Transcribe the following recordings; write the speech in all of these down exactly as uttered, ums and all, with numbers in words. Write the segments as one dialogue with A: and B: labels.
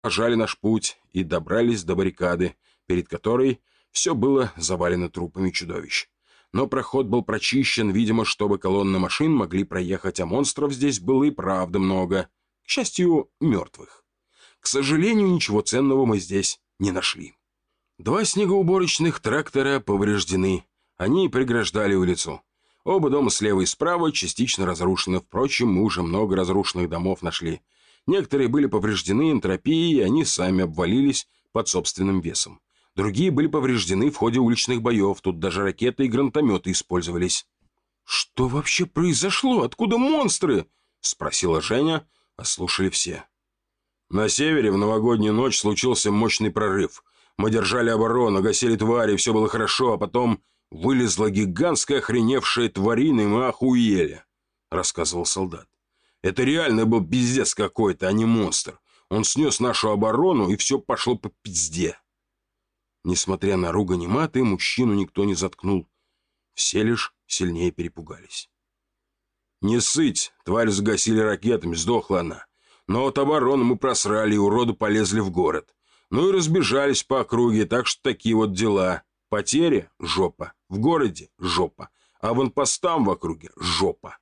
A: продолжали наш путь и добрались до баррикады, перед которой все было завалено трупами чудовищ. Но проход был прочищен, видимо, чтобы колонны машин могли проехать, а монстров здесь было и правда много. К счастью, мертвых. К сожалению, ничего ценного мы здесь не нашли. Два снегоуборочных трактора повреждены. Они преграждали улицу. Оба дома слева и справа частично разрушены. Впрочем, мы уже много разрушенных домов нашли. Некоторые были повреждены энтропией, и они сами обвалились под собственным весом. Другие были повреждены в ходе уличных боев. Тут даже ракеты и гранатометы использовались. «Что вообще произошло? Откуда монстры?» — спросила Женя, а слушали все. На севере в новогоднюю ночь случился мощный прорыв. Мы держали оборону, гасили твари, все было хорошо, а потом вылезла гигантская охреневшая тварина, и мы охуели, — рассказывал солдат. Это реально был пиздец какой-то, а не монстр. Он снес нашу оборону, и все пошло по пизде. Несмотря на ругань и маты, мужчину никто не заткнул. Все лишь сильнее перепугались. «Не сыть! Тварь загасили ракетами, сдохла она. Но от обороны мы просрали, и уроды полезли в город. Ну и разбежались по округе, так что такие вот дела. Потери – жопа. В городе – жопа. А вон постам в округе – жопа».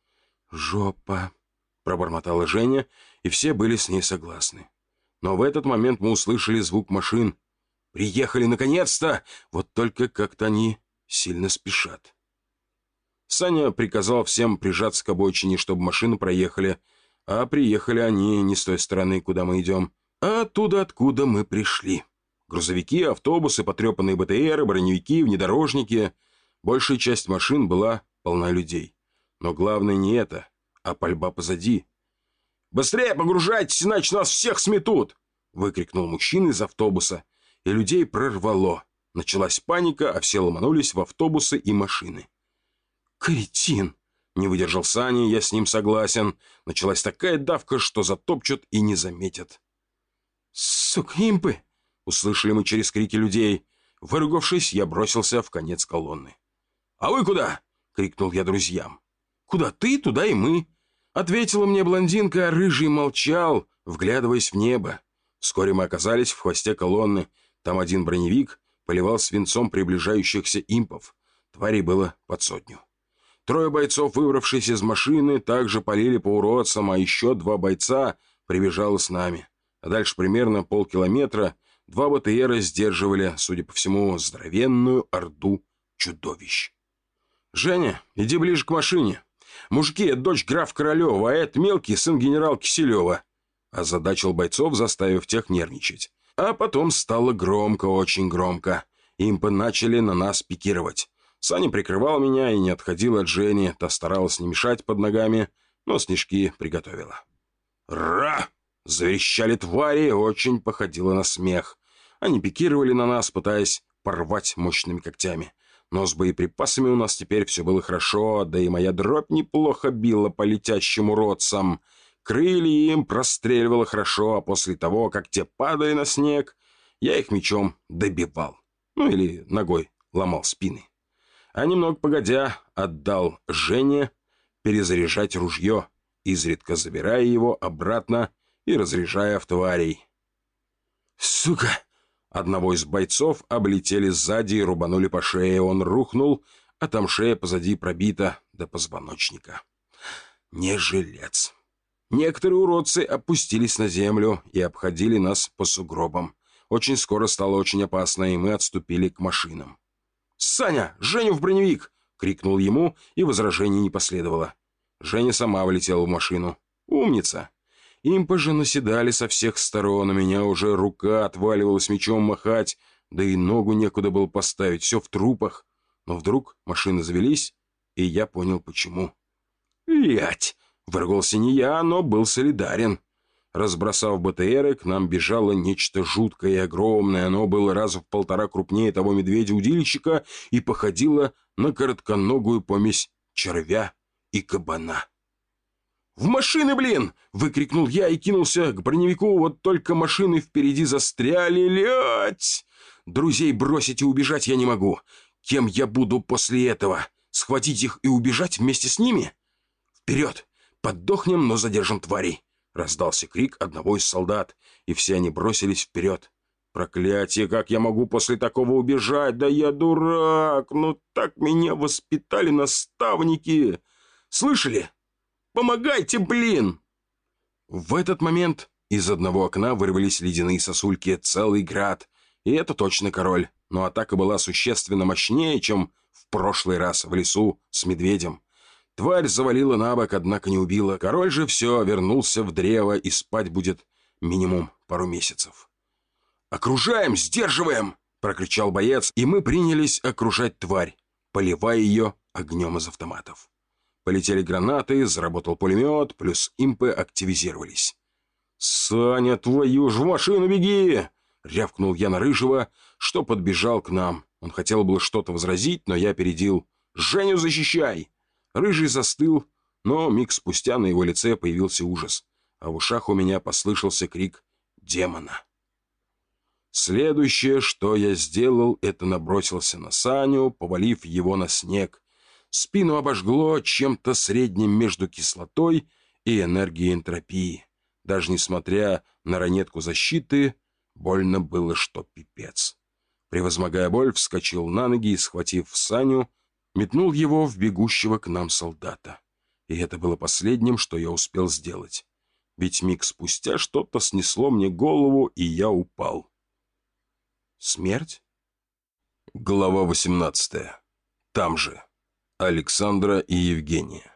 A: «Жопа», – пробормотала Женя, и все были с ней согласны. Но в этот момент мы услышали звук машин. «Приехали наконец-то! Вот только как-то они сильно спешат». Саня приказал всем прижаться к обочине, чтобы машины проехали. А приехали они не с той стороны, куда мы идем, а оттуда, откуда мы пришли. Грузовики, автобусы, потрепанные БТРы, броневики, внедорожники. Большая часть машин была полна людей. Но главное не это, а пальба позади. «Быстрее погружайтесь, иначе нас всех сметут!» — выкрикнул мужчина из автобуса. И людей прорвало. Началась паника, а все ломанулись в автобусы и машины. «Кретин!» — не выдержал Саня, я с ним согласен. Началась такая давка, что затопчут и не заметят. «Сука, импы!» — услышали мы через крики людей. Выругавшись, я бросился в конец колонны. «А вы куда?» — крикнул я друзьям. «Куда ты, туда и мы!» — ответила мне блондинка, а рыжий молчал, вглядываясь в небо. Вскоре мы оказались в хвосте колонны. Там один броневик поливал свинцом приближающихся импов. Тварей было под сотню. Трое бойцов, выбравшись из машины, также полили по уродцам, а еще два бойца прибежало с нами. А дальше примерно полкилометра два БТРа сдерживали, судя по всему, здоровенную орду чудовищ. «Женя, иди ближе к машине. Мужики, это дочь граф Королева, а это мелкий сын генерал Киселева», озадачил бойцов, заставив тех нервничать. А потом стало громко, очень громко. Импы начали на нас пикировать. Саня прикрывал меня и не отходил от Жени. Та старалась не мешать под ногами, но снежки приготовила. «Ра!» — заверещали твари, очень походило на смех. Они пикировали на нас, пытаясь порвать мощными когтями. Но с боеприпасами у нас теперь все было хорошо, да и моя дробь неплохо била по летящим уродцам. Крылья им простреливало хорошо, а после того, как те падали на снег, я их мечом добивал. Ну или ногой ломал спины. А немного погодя отдал Жене перезаряжать ружье, изредка забирая его обратно и разряжая в тварей. «Сука!» Одного из бойцов облетели сзади и рубанули по шее. Он рухнул, а там шея позади пробита до позвоночника. Не жилец. Некоторые уродцы опустились на землю и обходили нас по сугробам. Очень скоро стало очень опасно, и мы отступили к машинам. «Саня, Женю в броневик!» — крикнул ему, и возражений не последовало. Женя сама влетела в машину. «Умница!» Импы же наседали со всех сторон, у меня уже рука отваливалась мечом махать, да и ногу некуда было поставить, все в трупах. Но вдруг машины завелись, и я понял, почему. «Блядь!» — выругался не я, но был солидарен. Разбросав БТРы, к нам бежало нечто жуткое и огромное. Оно было раза в полтора крупнее того медведя-удильщика и походило на коротконогую помесь червя и кабана. «В машины, блин!» — выкрикнул я и кинулся к броневику. Вот только машины впереди застряли. Лять! Друзей бросить и убежать я не могу. Кем я буду после этого? Схватить их и убежать вместе с ними? Вперед! Поддохнем, но задержим тварей. Раздался крик одного из солдат, и все они бросились вперед. «Проклятие, как я могу после такого убежать? Да я дурак! Ну так меня воспитали наставники! Слышали? Помогайте, блин!» В этот момент из одного окна вырвались ледяные сосульки, целый град. И это точно король. Но атака была существенно мощнее, чем в прошлый раз в лесу с медведем. Тварь завалила на бок, однако не убила. Король же все, вернулся в древо, и спать будет минимум пару месяцев. «Окружаем, сдерживаем!» – прокричал боец, и мы принялись окружать тварь, поливая ее огнем из автоматов. Полетели гранаты, заработал пулемет, плюс импы активизировались. «Саня, твою ж в машину беги!» – рявкнул я на Рыжего, что подбежал к нам. Он хотел было что-то возразить, но я опередил. «Женю защищай!» Рыжий застыл, но миг спустя на его лице появился ужас, а в ушах у меня послышался крик демона. Следующее, что я сделал, это набросился на Саню, повалив его на снег. Спину обожгло чем-то средним между кислотой и энергией энтропии. Даже несмотря на ранетку защиты, больно было, что пипец. Превозмогая боль, вскочил на ноги и, схватив Саню, метнул его в бегущего к нам солдата. И это было последним, что я успел сделать. Ведь миг спустя что-то снесло мне голову, и я упал. Смерть? Глава восемнадцатая. Там же. Александра и Евгения.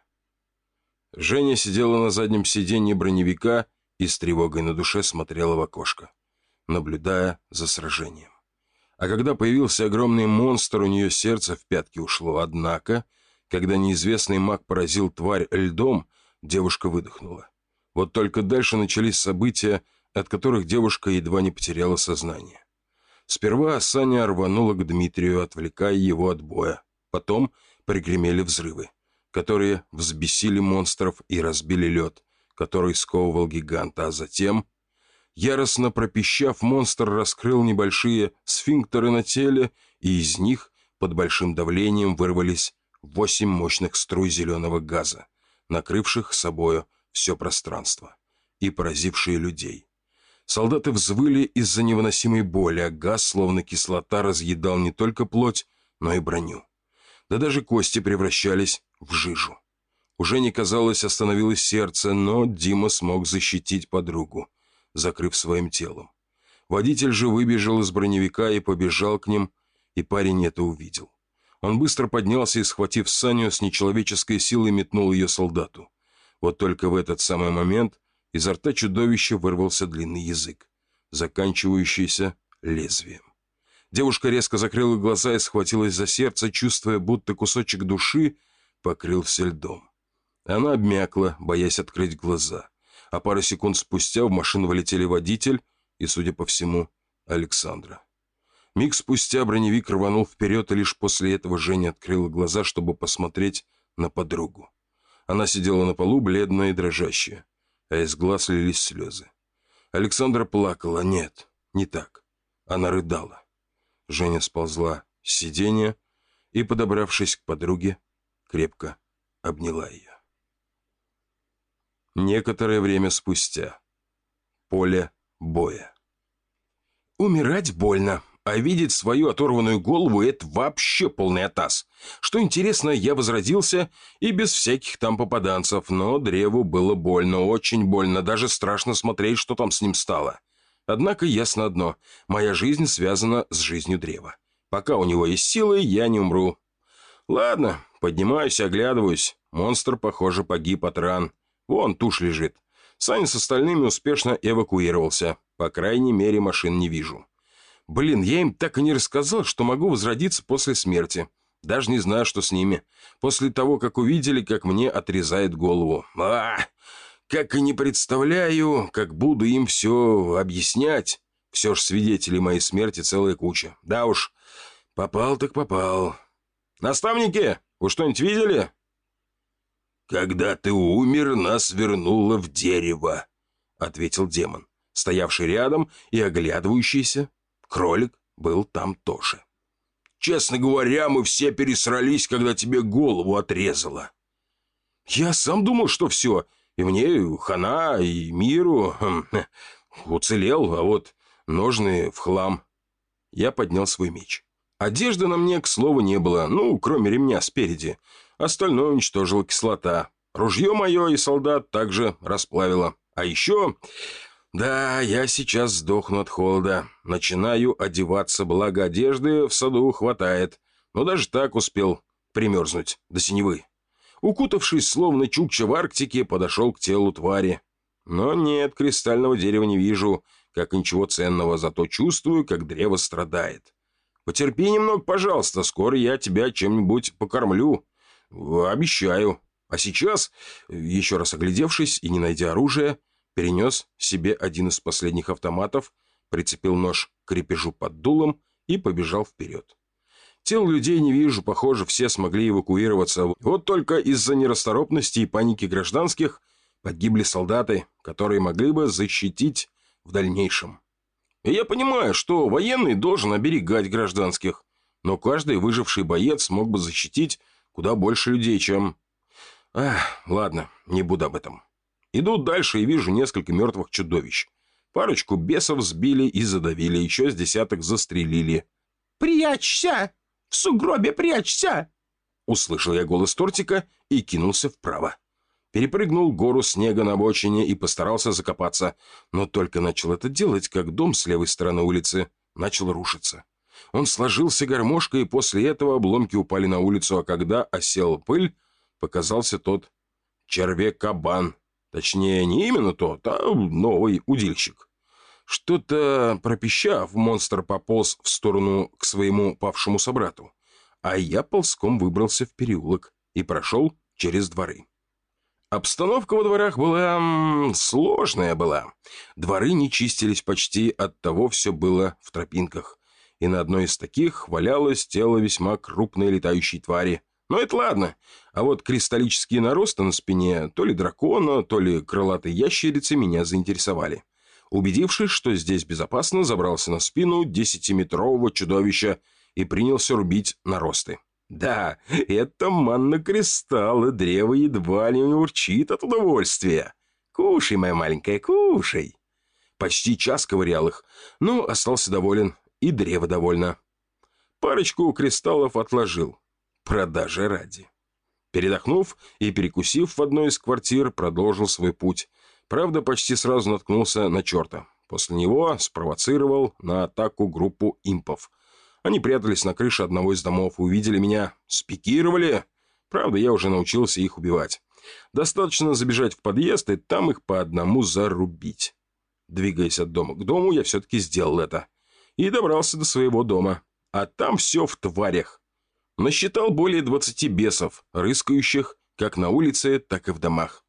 A: Женя сидела на заднем сиденье броневика и с тревогой на душе смотрела в окошко, наблюдая за сражением. А когда появился огромный монстр, у нее сердце в пятки ушло. Однако, когда неизвестный маг поразил тварь льдом, девушка выдохнула. Вот только дальше начались события, от которых девушка едва не потеряла сознание. Сперва Саня рванула к Дмитрию, отвлекая его от боя. Потом пригремели взрывы, которые взбесили монстров и разбили лед, который сковывал гиганта, а затем... Яростно пропищав, монстр раскрыл небольшие сфинктеры на теле, и из них под большим давлением вырвались восемь мощных струй зеленого газа, накрывших собою все пространство и поразившие людей. Солдаты взвыли из-за невыносимой боли, а газ, словно кислота, разъедал не только плоть, но и броню. Да даже кости превращались в жижу. Уже не казалось, остановилось сердце, но Дима смог защитить подругу, закрыв своим телом. Водитель же выбежал из броневика и побежал к ним, и парень это увидел. Он быстро поднялся и, схватив Саню, с нечеловеческой силой метнул ее солдату. Вот только в этот самый момент изо рта чудовища вырвался длинный язык, заканчивающийся лезвием. Девушка резко закрыла глаза и схватилась за сердце, чувствуя, будто кусочек души покрылся льдом. Она обмякла, боясь открыть глаза. А пару секунд спустя в машину влетели водитель и, судя по всему, Александра. Миг спустя броневик рванул вперед, и лишь после этого Женя открыла глаза, чтобы посмотреть на подругу. Она сидела на полу, бледная и дрожащая, а из глаз лились слезы. Александра плакала. Нет, не так. Она рыдала. Женя сползла с сиденья и, подобравшись к подруге, крепко обняла ее. Некоторое время спустя. Поле боя. Умирать больно, а видеть свою оторванную голову – это вообще полный атас. Что интересно, я возродился и без всяких там попаданцев, но древу было больно, очень больно, даже страшно смотреть, что там с ним стало. Однако ясно одно – моя жизнь связана с жизнью древа. Пока у него есть силы, я не умру. Ладно, поднимаюсь и оглядываюсь. Монстр, похоже, погиб от ран. Вон тушь лежит. Саня с остальными успешно эвакуировался. По крайней мере, машин не вижу. Блин, я им так и не рассказал, что могу возродиться после смерти. Даже не знаю, что с ними. После того, как увидели, как мне отрезает голову. А, как и не представляю, как буду им все объяснять. Все ж свидетелей моей смерти целая куча. Да уж, попал так попал. Наставники, вы что-нибудь видели? «Когда ты умер, нас вернуло в дерево», — ответил демон, стоявший рядом и оглядывающийся. Кролик был там тоже. «Честно говоря, мы все пересрались, когда тебе голову отрезало». «Я сам думал, что все. И мне хана, и миру хм, уцелел, а вот ножны в хлам. Я поднял свой меч. Одежды на мне, к слову, не было, ну, кроме ремня спереди. Остальное уничтожила кислота. Ружье мое и солдат также расплавило. А еще... Да, я сейчас сдохну от холода. Начинаю одеваться, благо одежды в саду хватает. Но даже так успел примерзнуть до синевы. Укутавшись, словно чукча в Арктике, подошел к телу твари. Но нет, кристального дерева не вижу, как и ничего ценного, зато чувствую, как древо страдает. Потерпи немного, пожалуйста, скоро я тебя чем-нибудь покормлю. Обещаю. А сейчас, еще раз оглядевшись и не найдя оружия, перенес себе один из последних автоматов, прицепил нож к крепежу под дулом и побежал вперед. Тел людей не вижу, похоже, все смогли эвакуироваться. Вот только из-за нерасторопности и паники гражданских погибли солдаты, которые могли бы защитить в дальнейшем. И я понимаю, что военный должен оберегать гражданских, но каждый выживший боец мог бы защитить куда больше людей, чем... Ах, ладно, не буду об этом. Иду дальше и вижу несколько мертвых чудовищ. Парочку бесов сбили и задавили, еще с десяток застрелили.
B: «Прячься! В сугробе прячься!»
A: Услышал я голос Тортика и кинулся вправо. Перепрыгнул гору снега на обочине и постарался закопаться, но только начал это делать, как дом с левой стороны улицы начал рушиться. Он сложился гармошкой, и после этого обломки упали на улицу, а когда осела пыль, показался тот червяк-кабан. Точнее, не именно тот, а новый удильщик. Что-то пропищав, монстр пополз в сторону к своему павшему собрату, а я ползком выбрался в переулок и прошел через дворы. Обстановка во дворах была... М, сложная была. Дворы не чистились почти, оттого все было в тропинках. И на одной из таких валялось тело весьма крупной летающей твари. Но это ладно. А вот кристаллические наросты на спине то ли дракона, то ли крылатой ящерицы меня заинтересовали. Убедившись, что здесь безопасно, забрался на спину десятиметрового чудовища и принялся рубить наросты. Да, это манна-кристалл, и древо едва ли не урчит от удовольствия. Кушай, моя маленькая, кушай. Почти час ковырял их, но остался доволен, и древо довольно. Парочку кристаллов отложил. Продажи ради. Передохнув и перекусив в одной из квартир, продолжил свой путь. Правда, почти сразу наткнулся на черта. После него спровоцировал на атаку группу импов. Они прятались на крыше одного из домов, увидели меня, спикировали. Правда, я уже научился их убивать. Достаточно забежать в подъезд и там их по одному зарубить. Двигаясь от дома к дому, я все-таки сделал это. И добрался до своего дома. А там все в тварях. Насчитал более двадцати бесов, рыскающих как на улице, так и в домах.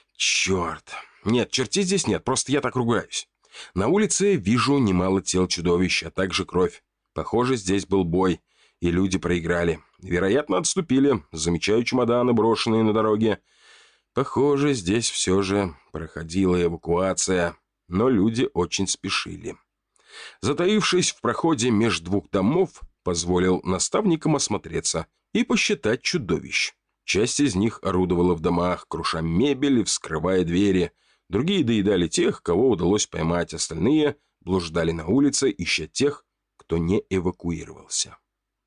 A: Черт. Нет, чертей здесь нет, просто я так ругаюсь. На улице вижу немало тел чудовищ, а также кровь. Похоже, здесь был бой, и люди проиграли. Вероятно, отступили. Замечаю чемоданы, брошенные на дороге. Похоже, здесь все же проходила эвакуация, но люди очень спешили. Затаившись в проходе между двух домов, позволил наставникам осмотреться и посчитать чудовищ. Часть из них орудовала в домах, круша мебель и вскрывая двери. Другие доедали тех, кого удалось поймать, остальные блуждали на улице, ища тех, кто не эвакуировался.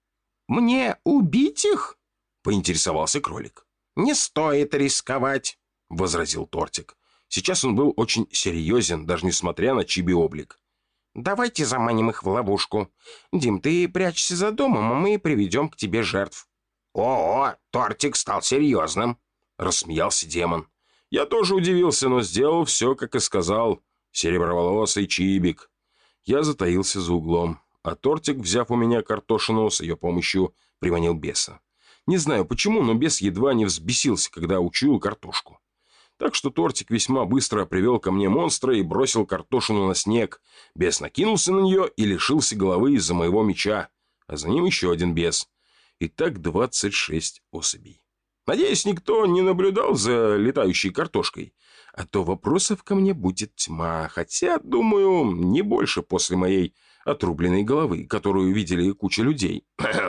B: «Мне убить их?»
A: — поинтересовался кролик.
B: «Не стоит рисковать»,
A: — возразил Тортик. Сейчас он был очень серьезен, даже несмотря на чиби облик.
B: «Давайте заманим их в ловушку. Дим, ты прячься за домом, а мы приведем к тебе жертв».
A: «О, Тортик стал серьезным», — рассмеялся демон. Я тоже удивился, но сделал все, как и сказал сереброволосый чибик. Я затаился за углом, а Тортик, взяв у меня картошину, с ее помощью приманил беса. Не знаю почему, но бес едва не взбесился, когда учуял картошку. Так что Тортик весьма быстро привел ко мне монстра и бросил картошину на снег. Бес накинулся на нее и лишился головы из-за моего меча, а за ним еще один бес. Итак, двадцать шесть особей. Надеюсь, никто не наблюдал за летающей картошкой, а то вопросов ко мне будет тьма, хотя, думаю, не больше после моей отрубленной головы, которую видели куча людей.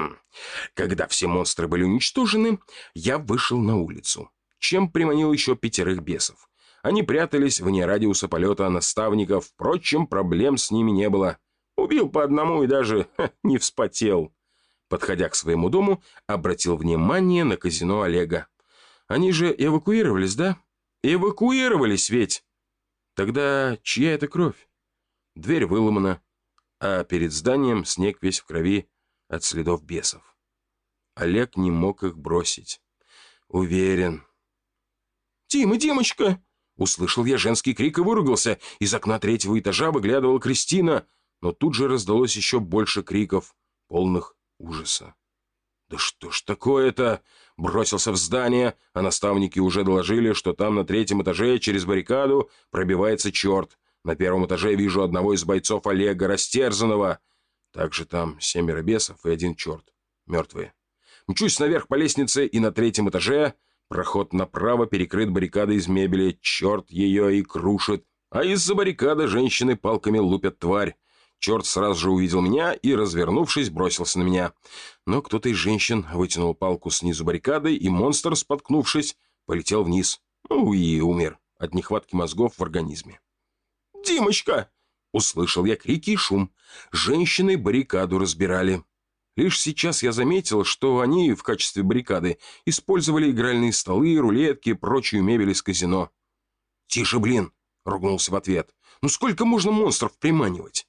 A: Когда все монстры были уничтожены, я вышел на улицу, чем приманил еще пятерых бесов. Они прятались вне радиуса полета наставников, впрочем, проблем с ними не было. Убил по одному и даже ха, не вспотел. Подходя к своему дому, обратил внимание на казино Олега. Они же эвакуировались, да? Эвакуировались ведь! Тогда чья это кровь? Дверь выломана, а перед зданием снег весь в крови от следов бесов. Олег не мог их бросить. Уверен. «Дима, Димочка!» Услышал я женский крик и выругался. Из окна третьего этажа выглядывала Кристина, но тут же раздалось еще больше криков, полных ужаса. «Да что ж такое-то?» Бросился в здание, а наставники уже доложили, что там на третьем этаже через баррикаду пробивается черт. На первом этаже вижу одного из бойцов Олега, растерзанного. Также там семеро бесов и один черт, мертвые. Мчусь наверх по лестнице, и на третьем этаже проход направо перекрыт баррикадой из мебели. Черт ее и крушит. А из-за баррикады женщины палками лупят тварь. Черт сразу же увидел меня и, развернувшись, бросился на меня. Но кто-то из женщин вытянул палку снизу баррикады, и монстр, споткнувшись, полетел вниз. Ну и умер от нехватки мозгов в организме. «Димочка!» — услышал я крики и шум. Женщины баррикаду разбирали. Лишь сейчас я заметил, что они в качестве баррикады использовали игральные столы, рулетки и прочую мебель из казино. «Тише, блин!» — ругнулся в ответ. «Ну сколько можно монстров приманивать?»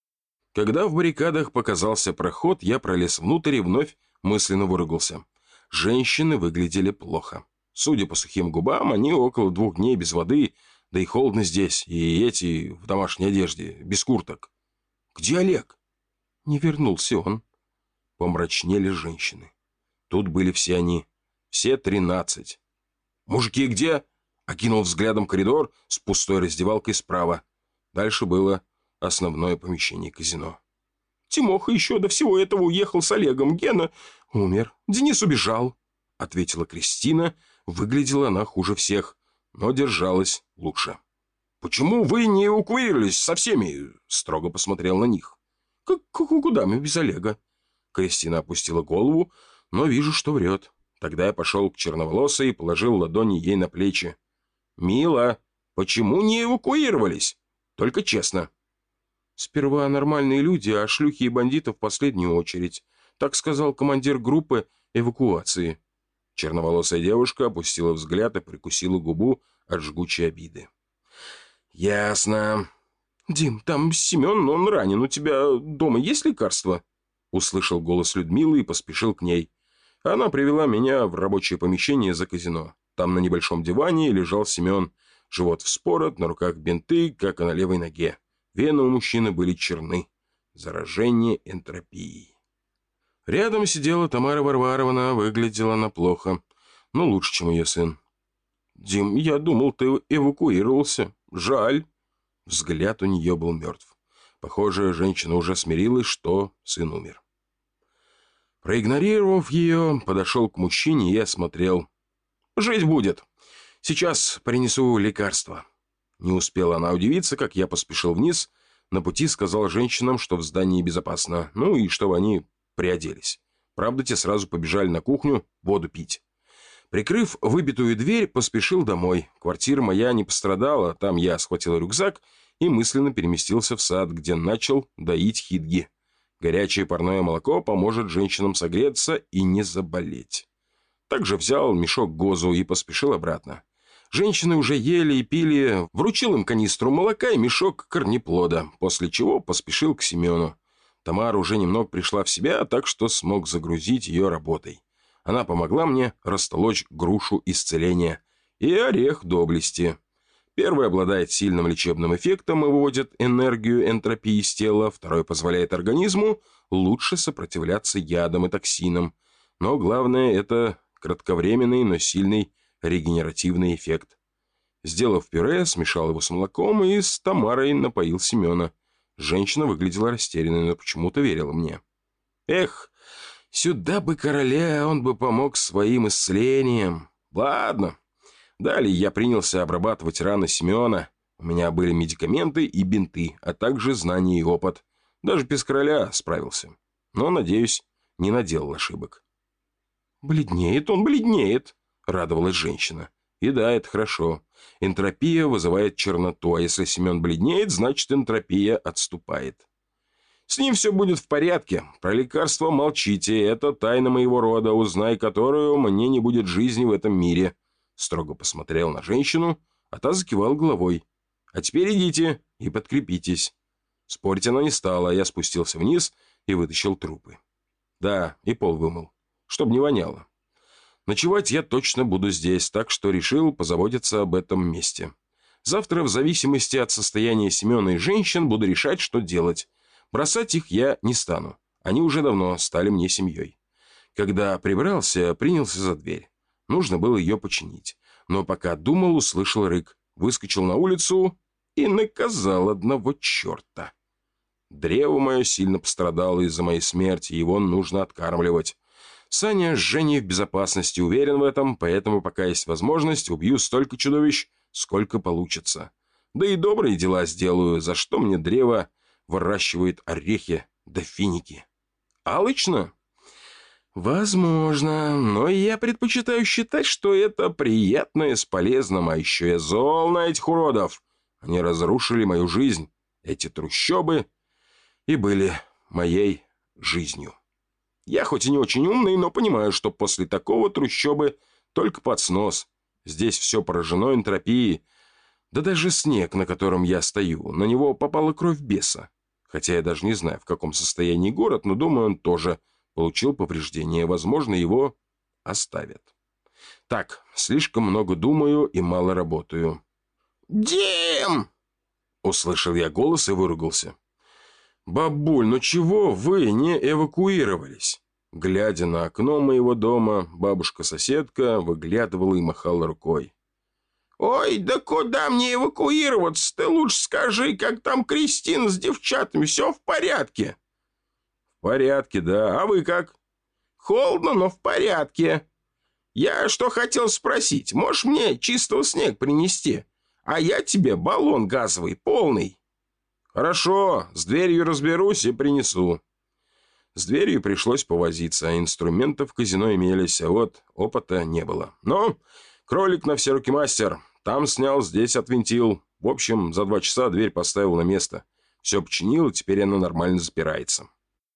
A: Когда в баррикадах показался проход, я пролез внутрь и вновь мысленно выругался. Женщины выглядели плохо. Судя по сухим губам, они около двух дней без воды, да и холодно здесь, и эти в домашней одежде, без курток. «Где Олег?» «Не вернулся он». Помрачнели женщины. Тут были все они, все тринадцать. «Мужики где?» Окинул взглядом коридор с пустой раздевалкой справа. Дальше было основное помещение казино. «Тимоха еще до всего этого уехал с Олегом. Гена умер. Денис убежал», — ответила Кристина. Выглядела она хуже всех, но держалась лучше. «Почему вы не эвакуировались со всеми?» — строго посмотрел на них. «Как, куда мы без Олега?» Кристина опустила голову, но вижу, что врет. Тогда я пошел к черноволосой и положил ладони ей на плечи. «Мила, почему не эвакуировались? Только честно». «Сперва нормальные люди, а шлюхи и бандиты в последнюю очередь», так сказал командир группы эвакуации. Черноволосая девушка опустила взгляд и прикусила губу от жгучей обиды. «Ясно». «Дим, там Семен, он ранен. У тебя дома есть лекарства?» Услышал голос Людмилы и поспешил к ней. Она привела меня в рабочее помещение за казино. Там на небольшом диване лежал Семен. Живот вспорот, на руках бинты, как и на левой ноге. Вены у мужчины были черны. Заражение энтропией. Рядом сидела Тамара Варваровна. Выглядела она плохо, но лучше, чем ее сын. «Дим, я думал, ты эвакуировался. Жаль». Взгляд у нее был мертв. Похоже, женщина уже смирилась, что сын умер. Проигнорировав ее, подошел к мужчине и осмотрел. «Жить будет. Сейчас принесу лекарства». Не успела она удивиться, как я поспешил вниз. На пути сказал женщинам, что в здании безопасно, ну и чтобы они приоделись. Правда, те сразу побежали на кухню воду пить. Прикрыв выбитую дверь, поспешил домой. Квартира моя не пострадала, там я схватил рюкзак и мысленно переместился в сад, где начал доить хидги. Горячее парное молоко поможет женщинам согреться и не заболеть. Также взял мешок гозу и поспешил обратно. Женщины уже ели и пили, вручил им канистру молока и мешок корнеплода, после чего поспешил к Семену. Тамара уже немного пришла в себя, так что смог загрузить ее работой. Она помогла мне растолочь грушу исцеления и орех доблести. Первый обладает сильным лечебным эффектом и выводит энергию энтропии из тела, второй позволяет организму лучше сопротивляться ядам и токсинам. Но главное – это кратковременный, но сильный регенеративный эффект. Сделав пюре, смешал его с молоком и с Тамарой напоил Семена. Женщина выглядела растерянной, но почему-то верила мне. «Эх, сюда бы короля, он бы помог своим исцелением. Ладно». Далее я принялся обрабатывать раны Семена. У меня были медикаменты и бинты, а также знания и опыт. Даже без короля справился. Но, надеюсь, не наделал ошибок. «Бледнеет он, бледнеет», — радовалась женщина. И да, это хорошо. Энтропия вызывает черноту, а если Семен бледнеет, значит энтропия отступает. С ним все будет в порядке. Про лекарство молчите, это тайна моего рода, узнай которую, мне не будет жизни в этом мире. Строго посмотрел на женщину, а та закивала головой. А теперь идите и подкрепитесь. Спорить она не стала, а я спустился вниз и вытащил трупы. Да, и пол вымыл, чтобы не воняло. Ночевать я точно буду здесь, так что решил позаботиться об этом месте. Завтра, в зависимости от состояния Семена и женщин, буду решать, что делать. Бросать их я не стану. Они уже давно стали мне семьей. Когда прибрался, принялся за дверь. Нужно было ее починить. Но пока думал, услышал рык. Выскочил на улицу и наказал одного черта. Древо мое сильно пострадало из-за моей смерти, его нужно откармливать. Саня с Женей в безопасности, уверен в этом, поэтому, пока есть возможность, убью столько чудовищ, сколько получится. Да и добрые дела сделаю, за что мне древо выращивает орехи да финики. Алчно? Возможно, но я предпочитаю считать, что это приятное с полезным, а еще я зол на этих уродов. Они разрушили мою жизнь, эти трущобы, и были моей жизнью. Я хоть и не очень умный, но понимаю, что после такого трущобы только под снос. Здесь все поражено энтропией. Да даже снег, на котором я стою, на него попала кровь беса. Хотя я даже не знаю, в каком состоянии город, но думаю, он тоже получил повреждения. Возможно, его оставят. Так, слишком много думаю и мало работаю. «Дим!» Услышал я голос и выругался. «Бабуль, ну чего вы не эвакуировались?» Глядя на окно моего дома, бабушка-соседка выглядывала и махала рукой. «Ой, да куда мне эвакуироваться? Ты лучше скажи, как там Кристина с девчатами, все в порядке?» «В порядке, да. А вы как?» «Холодно, но в порядке. Я что хотел спросить, можешь мне чистого снега принести? А я тебе баллон газовый, полный». «Хорошо, с дверью разберусь и принесу». С дверью пришлось повозиться, а инструменты в казино имелись, а вот опыта не было. Но кролик на все руки мастер. Там снял, здесь отвинтил. В общем, за два часа дверь поставил на место. Все починил, и теперь она нормально запирается.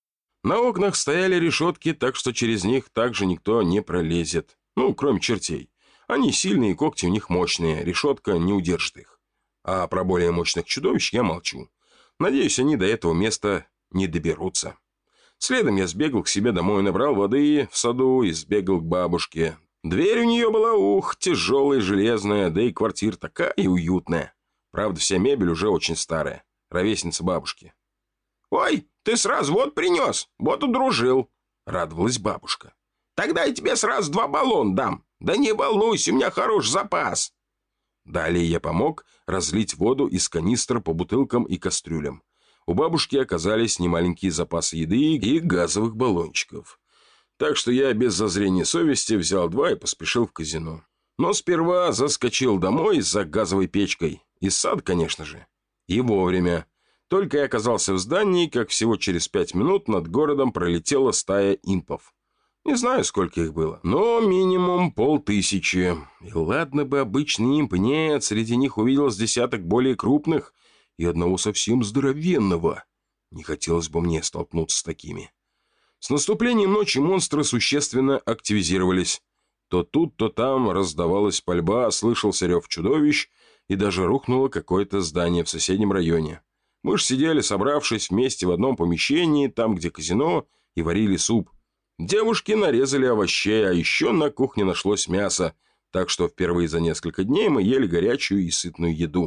A: На окнах стояли решетки, так что через них также никто не пролезет. Ну, кроме чертей. Они сильные, когти у них мощные, решетка не удержит их. А про более мощных чудовищ я молчу. Надеюсь, они до этого места не доберутся. Следом я сбегал к себе домой, набрал воды в саду и сбегал к бабушке. Дверь у нее была, ух, тяжелая, железная, да и квартира такая и уютная. Правда, вся мебель уже очень старая, ровесница бабушки. «Ой, ты сразу вот принес, вот удружил», — радовалась бабушка. «Тогда я тебе сразу два баллона дам. Да не волнуйся, у меня хороший запас». Далее я помог разлить воду из канистр по бутылкам и кастрюлям. У бабушки оказались немаленькие запасы еды и газовых баллончиков. Так что я без зазрения совести взял два и поспешил в казино. Но сперва заскочил домой за газовой печкой. Из сада, конечно же. И вовремя. Только я оказался в здании, как всего через пять минут над городом пролетела стая импов. Не знаю, сколько их было, но минимум полтысячи. И ладно бы обычный имп, нет, среди них увидел с десяток более крупных и одного совсем здоровенного. Не хотелось бы мне столкнуться с такими. С наступлением ночи монстры существенно активизировались. То тут, то там раздавалась пальба, слышался рев чудовищ, и даже рухнуло какое-то здание в соседнем районе. Мы ж сидели, собравшись вместе в одном помещении, там, где казино, и варили суп. Девушки нарезали овощей, а еще на кухне нашлось мясо, так что впервые за несколько дней мы ели горячую и сытную еду.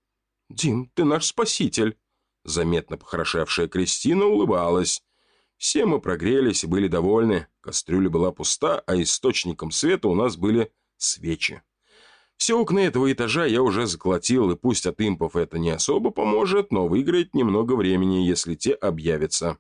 A: «Дим, ты наш спаситель!» Заметно похорошевшая Кристина улыбалась. Все мы прогрелись и были довольны. Кастрюля была пуста, а источником света у нас были свечи. Все окна этого этажа я уже заколотил, и пусть от импов это не особо поможет, но выиграет немного времени, если те объявятся.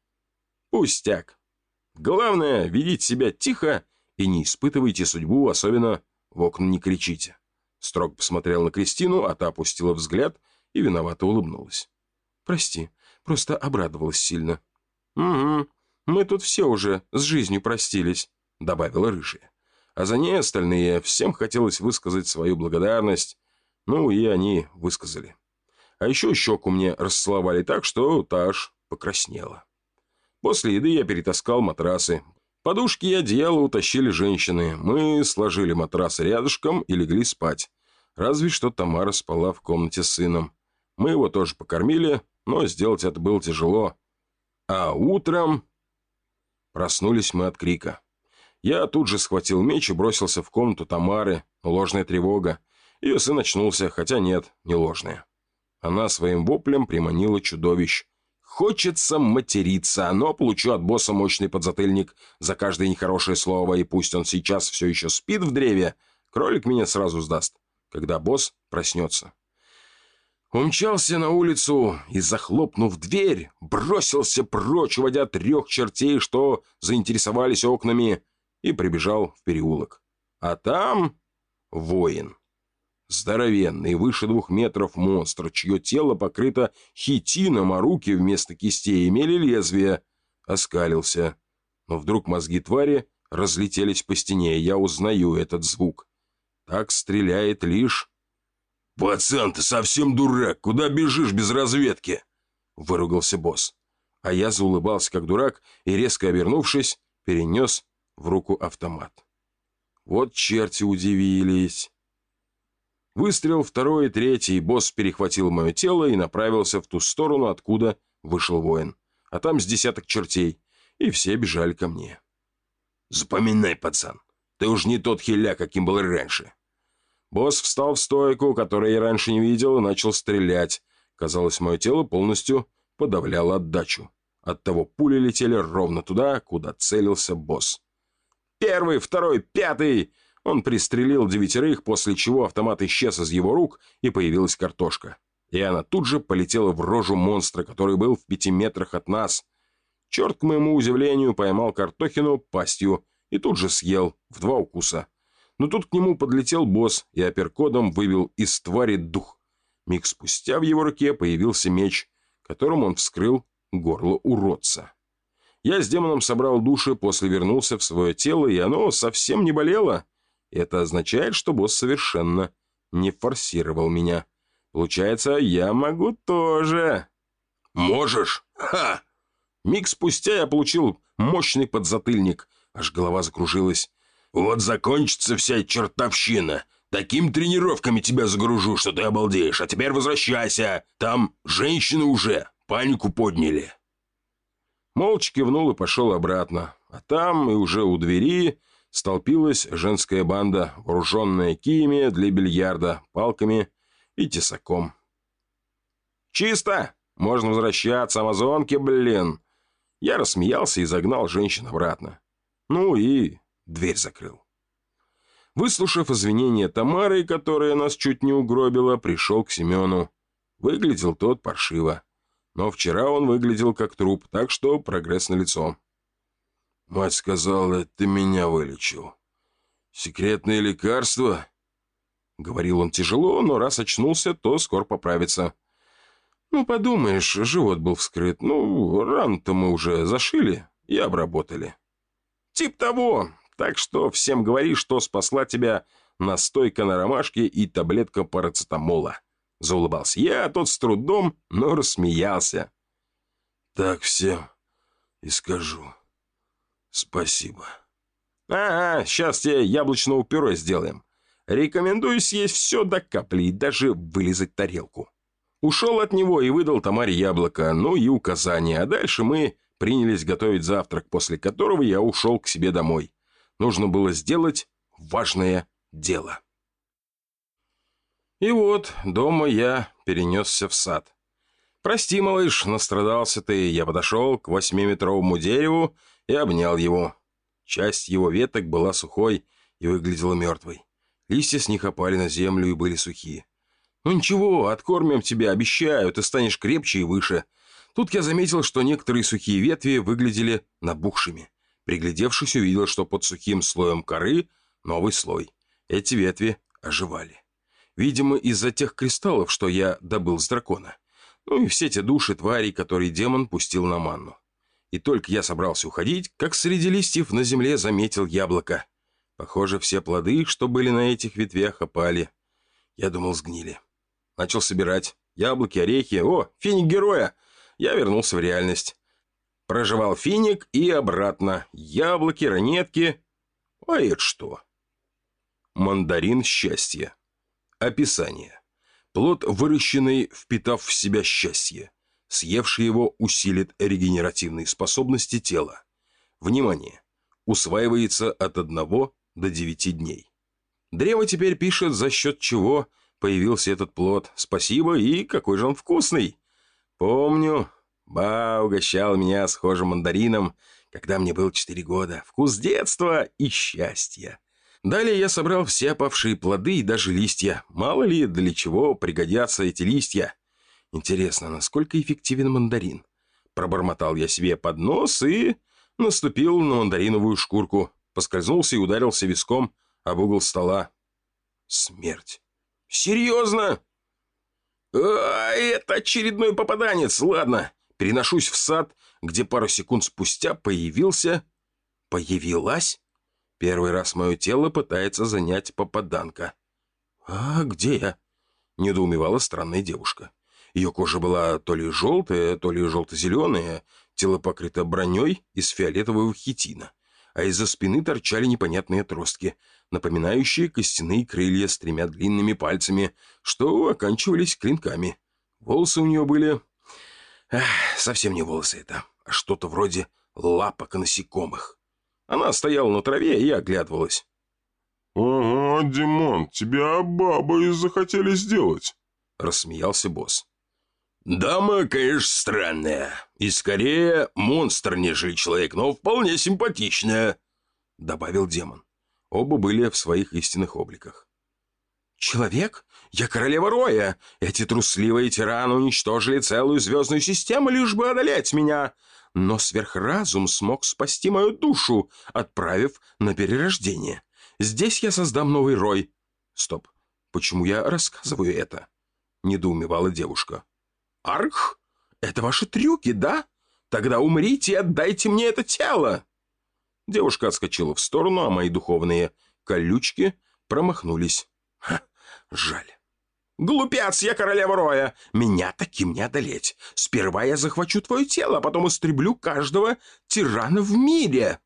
A: Пустяк. Главное, ведите себя тихо и не испытывайте судьбу, особенно в окна не кричите. Строг посмотрел на Кристину, а та опустила взгляд и виновато улыбнулась. «Прости, просто обрадовалась сильно». «Угу, мы тут все уже с жизнью простились», — добавила рыжая. а за ней остальные. Всем хотелось высказать свою благодарность, ну и они высказали. А еще щеку мне расцеловали так, что та аж покраснела. После еды я перетаскал матрасы. Подушки и одеяло утащили женщины. Мы сложили матрасы рядышком и легли спать. Разве что Тамара спала в комнате с сыном. Мы его тоже покормили, но сделать это было тяжело. А утром... Проснулись мы от крика. Я тут же схватил меч и бросился в комнату Тамары. Ложная тревога. Ее сын очнулся, хотя нет, не ложная. Она своим воплем приманила чудовищ. Хочется материться, но получу от босса мощный подзатыльник за каждое нехорошее слово, и пусть он сейчас все еще спит в древе, кролик меня сразу сдаст, когда босс проснется. Умчался на улицу и, захлопнув дверь, бросился прочь, уводя трех чертей, что заинтересовались окнами, и прибежал в переулок. А там воин. Здоровенный, выше двух метров монстр, чье тело покрыто хитином, а руки вместо кистей имели лезвие, оскалился. Но вдруг мозги твари разлетелись по стене, и я узнаю этот звук. Так стреляет лишь... «Пацан, ты совсем дурак! Куда бежишь без разведки?» — выругался босс. А я заулыбался, как дурак, и, резко обернувшись, перенес в руку автомат. Вот черти удивились. Выстрел второй и третий, босс перехватил мое тело и направился в ту сторону, откуда вышел воин. А там с десяток чертей, и все бежали ко мне. «Запоминай, пацан, ты уж не тот хиля, каким был раньше». Босс встал в стойку, которую я раньше не видел, и начал стрелять. Казалось, мое тело полностью подавляло отдачу. Оттого пули летели ровно туда, куда целился босс. «Первый, второй, пятый!» Он пристрелил девятерых, после чего автомат исчез из его рук, и появилась картошка. И она тут же полетела в рожу монстра, который был в пяти метрах от нас. Черт, к моему удивлению, поймал картохину пастью и тут же съел в два укуса. Но тут к нему подлетел босс и апперкотом выбил из твари дух. Миг спустя в его руке появился меч, которым он вскрыл горло уродца. Я с демоном собрал души, после вернулся в свое тело, и оно совсем не болело. Это означает, что босс совершенно не форсировал меня. Получается, я могу тоже. «Можешь? Ха!» Миг спустя я получил мощный подзатыльник. Аж голова закружилась. «Вот закончится вся чертовщина. Такими тренировками тебя загружу, что ты обалдеешь. А теперь возвращайся. Там женщины уже панику подняли». Молча кивнул и пошел обратно. А там и уже у двери столпилась женская банда, вооруженная киями для бильярда, палками и тесаком. «Чисто! Можно возвращаться, амазонки, блин!» Я рассмеялся и загнал женщин обратно. Ну и дверь закрыл. Выслушав извинения Тамары, которая нас чуть не угробила, пришел к Семену. Выглядел тот паршиво. Но вчера он выглядел как труп, так что прогресс налицо. «Мать сказала, ты меня вылечил. Секретное лекарство?» Говорил он тяжело, но раз очнулся, то скоро поправится. «Ну, подумаешь, живот был вскрыт. Ну, рану-то мы уже зашили и обработали». «Тип того. Так что всем говори, что спасла тебя настойка на ромашке и таблетка парацетамола». Заулыбался я, а тот с трудом, но рассмеялся. «Так всем и скажу. Спасибо». «Ага, сейчас тебе яблочного пюре сделаем. Рекомендую съесть все до капли и даже вылизать тарелку». Ушел от него и выдал Тамаре яблоко, ну и указания. А дальше мы принялись готовить завтрак, после которого я ушел к себе домой. Нужно было сделать важное дело. И вот дома я перенесся в сад. «Прости, малыш, настрадался ты». Я подошел к восьмиметровому дереву и обнял его. Часть его веток была сухой и выглядела мертвой. Листья с них опали на землю и были сухие. «Ну ничего, откормим тебя, обещаю, ты станешь крепче и выше». Тут я заметил, что некоторые сухие ветви выглядели набухшими. Приглядевшись, увидел, что под сухим слоем коры новый слой. Эти ветви оживали. Видимо, из-за тех кристаллов, что я добыл с дракона. Ну и все те души тварей, которые демон пустил на манну. И только я собрался уходить, как среди листьев на земле заметил яблоко. Похоже, все плоды, что были на этих ветвях, опали. Я думал, сгнили. Начал собирать яблоки, орехи. О, финик героя! Я вернулся в реальность. Прожевал финик и обратно. Яблоки, ранетки. А это что? Мандарин счастья. Описание. Плод, выращенный, впитав в себя счастье. Съевший его усилит регенеративные способности тела. Внимание! Усваивается от одного до девяти дней. Древо теперь пишет, за счет чего появился этот плод. Спасибо, и какой же он вкусный. Помню, ба угощал меня схожим мандарином, когда мне было четыре года. Вкус детства и счастья. Далее я собрал все опавшие плоды и даже листья. Мало ли, для чего пригодятся эти листья. Интересно, насколько эффективен мандарин? Пробормотал я себе под нос и наступил на мандариновую шкурку. Поскользнулся и ударился виском об угол стола. Смерть. Серьезно? А, это очередной попаданец. Ладно, переношусь в сад, где пару секунд спустя появился... Появилась? Первый раз мое тело пытается занять попаданка. «А где я?» — недоумевала странная девушка. Ее кожа была то ли желтая, то ли желто-зеленая, тело покрыто броней из фиолетового хитина, а из-за спины торчали непонятные отростки, напоминающие костяные крылья с тремя длинными пальцами, что оканчивались клинками. Волосы у нее были... Эх, совсем не волосы это, а что-то вроде лапок насекомых. Она стояла на траве и оглядывалась.
C: «Ага, Димон, тебя бабы захотели сделать», —
A: рассмеялся босс. «Дама, конечно, странная. И скорее монстр, нежели человек, но вполне симпатичная», — добавил демон. Оба были в своих истинных обликах. «Человек? Я королева Роя. Эти трусливые тираны уничтожили целую звездную систему, лишь бы одолеть меня. Но сверхразум смог спасти мою душу, отправив на перерождение. Здесь я создам новый Рой». «Стоп, почему я рассказываю это?» — недоумевала девушка. «Арх, это ваши трюки, да? Тогда умрите и отдайте мне это тело!» Девушка отскочила в сторону, а мои духовные колючки промахнулись. Ха, жаль. «Глупец, я королева Роя! Меня таким не одолеть! Сперва я захвачу твое тело, а потом истреблю каждого тирана в мире!»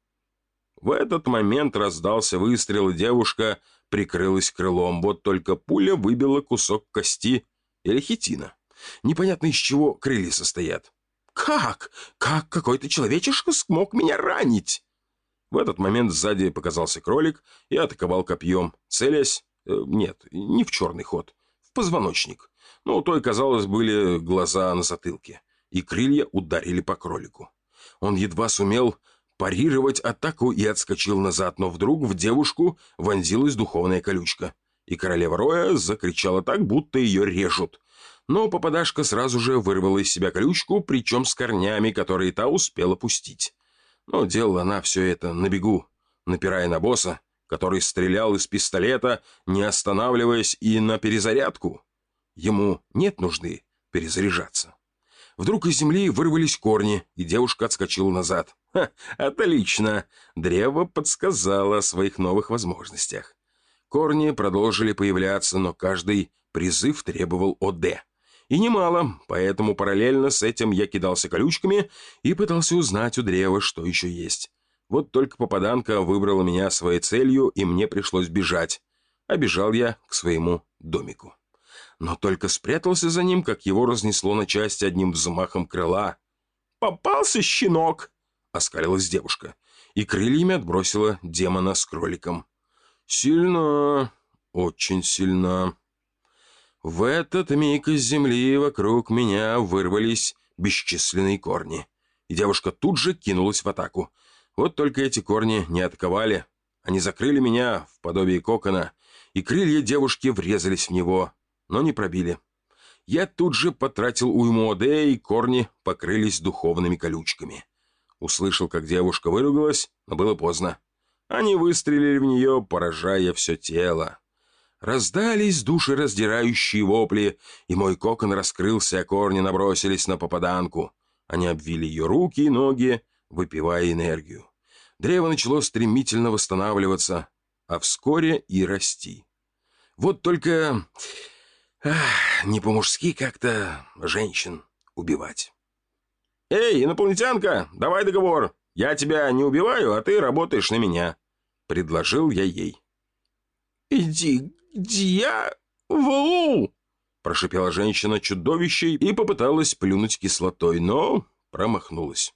A: В этот момент раздался выстрел, и девушка прикрылась крылом. Вот только пуля выбила кусок кости или хитина. Непонятно, из чего крылья состоят. «Как? Как какой-то человечишка смог меня ранить?» В этот момент сзади показался кролик и атаковал копьем, целясь... Э, нет, не в черный ход, в позвоночник. Но у той, казалось, были глаза на затылке, и крылья ударили по кролику. Он едва сумел парировать атаку и отскочил назад, но вдруг в девушку вонзилась духовная колючка, и королева Роя закричала так, будто ее режут. Но попадашка сразу же вырвала из себя колючку, причем с корнями, которые та успела пустить. Но делала она все это на бегу, напирая на босса, который стрелял из пистолета, не останавливаясь и на перезарядку. Ему нет нужды перезаряжаться. Вдруг из земли вырвались корни, и девушка отскочила назад. Ха, отлично! Древо подсказало о своих новых возможностях. Корни продолжили появляться, но каждый призыв требовал ОД. И немало, поэтому параллельно с этим я кидался колючками и пытался узнать у древа, что еще есть. Вот только попаданка выбрала меня своей целью, и мне пришлось бежать. А бежал я к своему домику. Но только спрятался за ним, как его разнесло на части одним взмахом крыла. «Попался, щенок!» — оскалилась девушка, и крыльями отбросила демона с кроликом. «Сильно, очень сильно». В этот миг из земли вокруг меня вырвались бесчисленные корни, и девушка тут же кинулась в атаку. Вот только эти корни не атаковали. Они закрыли меня в подобие кокона, и крылья девушки врезались в него, но не пробили. Я тут же потратил уйму ОД, и корни покрылись духовными колючками. Услышал, как девушка выругалась, но было поздно. Они выстрелили в нее, поражая все тело. Раздались душераздирающие вопли, и мой кокон раскрылся, а корни набросились на попаданку. Они обвили ее руки и ноги, выпивая энергию. Древо начало стремительно восстанавливаться, а вскоре и расти. Вот только ах, не по-мужски как-то женщин убивать. «Эй, инопланетянка, давай договор. Я тебя не убиваю, а ты работаешь на меня», — предложил я ей. «Иди, дьявол!» — прошипела женщина-чудовище и попыталась плюнуть кислотой, но промахнулась.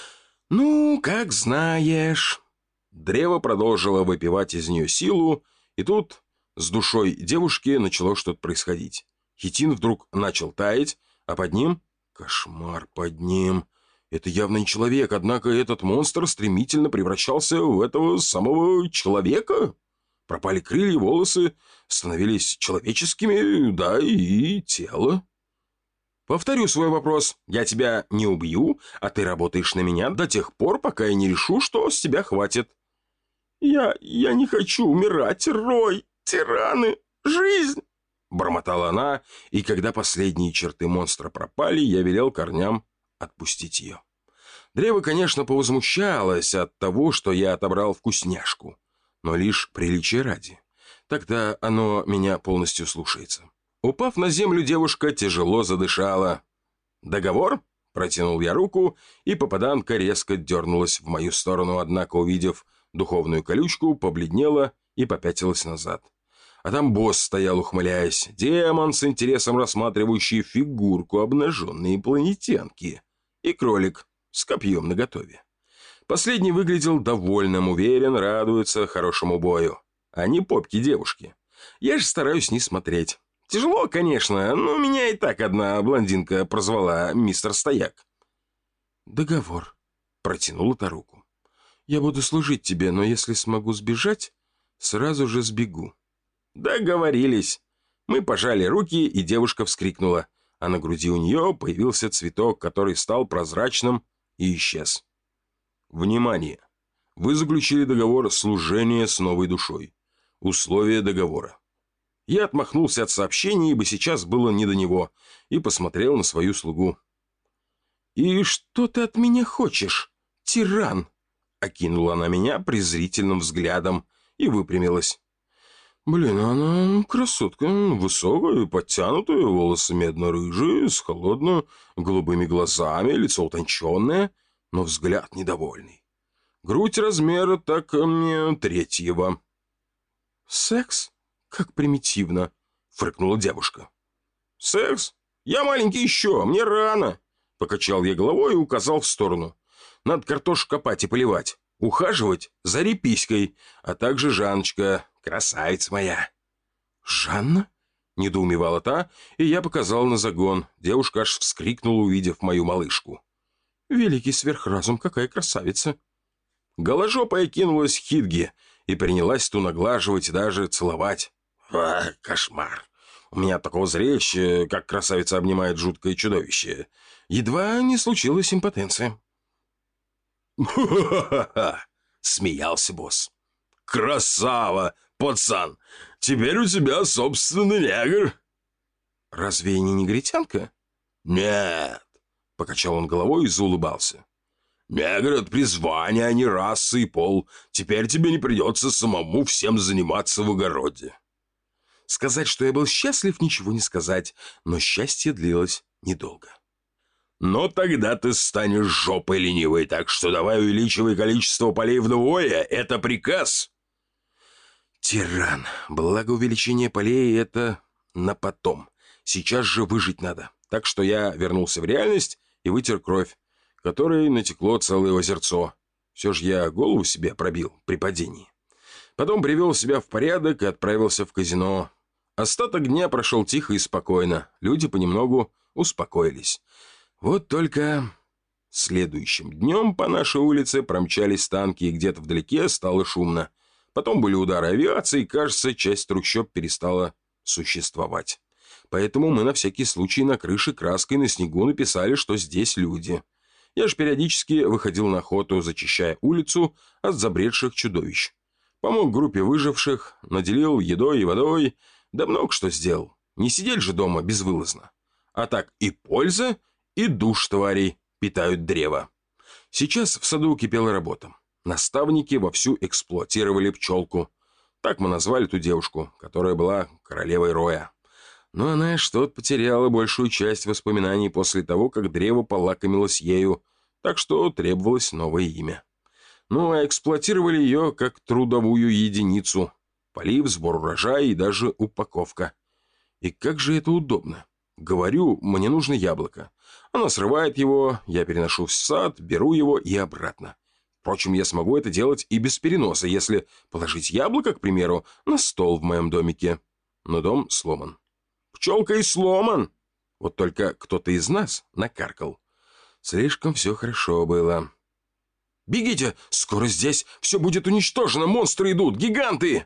A: «Ну, как знаешь». Древо продолжило выпивать из нее силу, и тут с душой девушки начало что-то происходить. Хитин вдруг начал таять, а под ним... Кошмар под ним. Это явно не человек, однако этот монстр стремительно превращался в этого самого человека. Пропали крылья, волосы становились человеческими, да, и тело. Повторю свой вопрос. Я тебя не убью, а ты работаешь на меня до тех пор, пока я не решу, что с тебя хватит. Я... я не хочу умирать, Рой, тираны, жизнь. Бормотала она, и когда последние черты монстра пропали, я велел корням отпустить ее. Древо, конечно, повозмущалось от того, что я отобрал вкусняшку, но лишь приличия ради. Тогда оно меня полностью слушается. Упав на землю, девушка тяжело задышала. «Договор?» – протянул я руку, и попаданка резко дернулась в мою сторону, однако, увидев духовную колючку, побледнела и попятилась назад. А там босс стоял, ухмыляясь, демон с интересом рассматривающий фигурку обнаженной инопланетянки, и кролик с копьем наготове. Последний выглядел довольным, уверен, радуется хорошему бою, а не попки девушки. Я же стараюсь не смотреть. Тяжело, конечно, но меня и так одна блондинка прозвала мистер Стояк. «Договор», — протянула та руку. «Я буду служить тебе, но если смогу сбежать, сразу же сбегу». Договорились. Мы пожали руки, и девушка вскрикнула, а на груди у нее появился цветок, который стал прозрачным и исчез. Внимание! Вы заключили договор служения с новой душой. Условия договора. Я отмахнулся от сообщения, ибо сейчас было не до него, и посмотрел на свою слугу. «И что ты от меня хочешь, тиран?» Окинула она меня презрительным взглядом и выпрямилась. «Блин, она красотка, высокая, подтянутая, волосы медно-рыжие, с холодно-голубыми глазами, лицо утонченное, но взгляд недовольный. Грудь размера так мне третьего». «Секс? Как примитивно!» — фыркнула девушка. «Секс? Я маленький еще, мне рано!» — покачал я головой и указал в сторону. «Надо картошку копать и поливать, ухаживать за реписькой, а также Жанночка, красавица моя». «Жанна?» — недоумевала та, и я показал на загон. Девушка аж вскрикнула, увидев мою малышку. «Великий сверхразум, какая красавица!» Голожопая кинулась Хидге и принялась ту наглаживать и даже целовать. А, кошмар! У меня такого зрелища, как красавица обнимает жуткое чудовище, едва не случилась импотенция. «Ха-ха-ха!» — смеялся босс. «Красава, пацан! Теперь у тебя собственный негр!» «Разве я не негритянка?» «Нет!» — покачал он головой и заулыбался. «Негр — это призвание, а не раса и пол. Теперь тебе не придется самому всем заниматься в огороде». Сказать, что я был счастлив, ничего не сказать, но счастье длилось недолго. «Но тогда ты станешь жопой ленивой, так что давай увеличивай количество полей вдвое, это приказ!» «Тиран, благо увеличение полей — это на потом. Сейчас же выжить надо». Так что я вернулся в реальность и вытер кровь, которой натекло целое озерцо. Все же я голову себе пробил при падении. Потом привел себя в порядок и отправился в казино. Остаток дня прошел тихо и спокойно. Люди понемногу успокоились. Вот только следующим днем по нашей улице промчались танки, и где-то вдалеке стало шумно. Потом были удары авиации, и, кажется, часть трущоб перестала существовать. Поэтому мы на всякий случай на крыше краской на снегу написали, что здесь люди. Я же периодически выходил на охоту, зачищая улицу от забредших чудовищ. Помог группе выживших, наделил едой и водой, да много что сделал. Не сидеть же дома безвылазно. А так и польза, и душ тварей питают древо. Сейчас в саду кипела работа. Наставники вовсю эксплуатировали пчелку. Так мы назвали ту девушку, которая была королевой роя. Но она что-то потеряла большую часть воспоминаний после того, как древо полакомилось ею, так что требовалось новое имя. Ну, а эксплуатировали ее как трудовую единицу. Полив, сбор урожая и даже упаковка. И как же это удобно. Говорю, мне нужно яблоко. Она срывает его, я переношу в сад, беру его и обратно. Впрочем, я смогу это делать и без переноса, если положить яблоко, к примеру, на стол в моем домике. Но дом сломан. Пчелка и сломан. Вот только кто-то из нас накаркал. Слишком все хорошо было. «Бегите! Скоро здесь все будет уничтожено! Монстры идут! Гиганты!»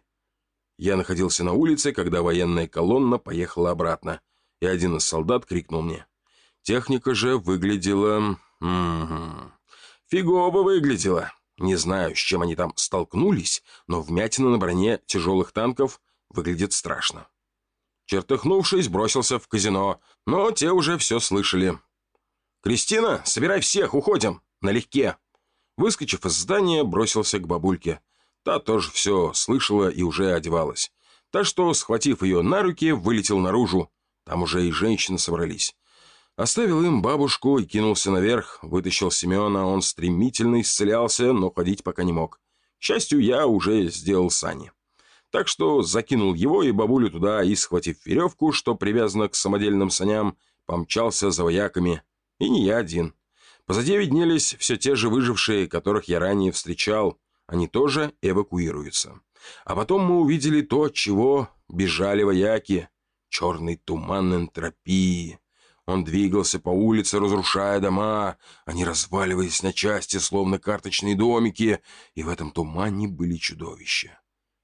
A: Я находился на улице, когда военная колонна поехала обратно, и один из солдат крикнул мне. Техника же выглядела... М-м-м, фигово выглядела. Не знаю, с чем они там столкнулись, но вмятина на броне тяжелых танков выглядит страшно. Чертыхнувшись, бросился в казино, но те уже все слышали. «Кристина, собирай всех, уходим! Налегке!» Выскочив из здания, бросился к бабульке. Та тоже все слышала и уже одевалась. Так что, схватив ее на руки, вылетел наружу. Там уже и женщины собрались. Оставил им бабушку и кинулся наверх. Вытащил Семена, он стремительно исцелялся, но ходить пока не мог. К счастью, я уже сделал сани. Так что закинул его и бабулю туда и, схватив веревку, что привязано к самодельным саням, помчался за вояками. И не я один. Позади виднелись все те же выжившие, которых я ранее встречал. Они тоже эвакуируются. А потом мы увидели то, от чего бежали вояки. Черный туман энтропии. Он двигался по улице, разрушая дома. Они разваливались на части, словно карточные домики. И в этом тумане были чудовища.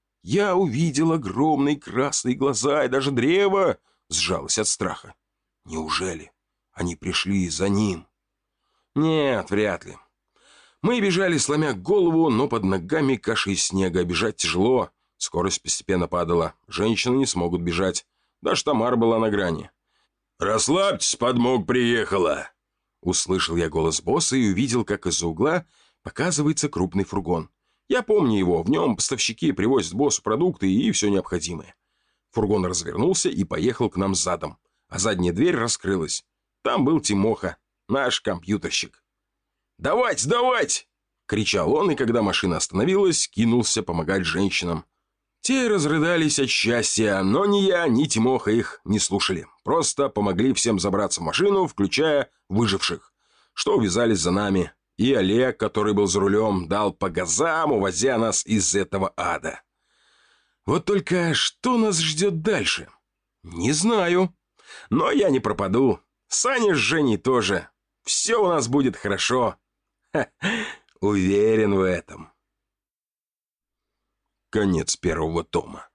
A: Я увидел огромные красные глаза, и даже древо сжалось от страха. Неужели они пришли за ним? Нет, вряд ли. Мы бежали, сломя голову, но под ногами каша из снега. Бежать тяжело. Скорость постепенно падала. Женщины не смогут бежать. Даже Тамара была на грани. «Расслабьтесь, подмог приехала!» Услышал я голос босса и увидел, как из-за угла показывается крупный фургон. Я помню его. В нем поставщики привозят боссу продукты и все необходимое. Фургон развернулся и поехал к нам задом. А задняя дверь раскрылась. Там был Тимоха. Наш компьютерщик. «Давайте, давайте!» — кричал он, и когда машина остановилась, кинулся помогать женщинам. Те разрыдались от счастья, но ни я, ни Тимоха их не слушали. Просто помогли всем забраться в машину, включая выживших, что увязались за нами. И Олег, который был за рулем, дал по газам, увозя нас из этого ада. Вот только что нас ждет дальше? Не знаю. Но я не пропаду. Саня с Женей тоже. Все у нас будет хорошо. Ха, уверен в этом. Конец первого тома.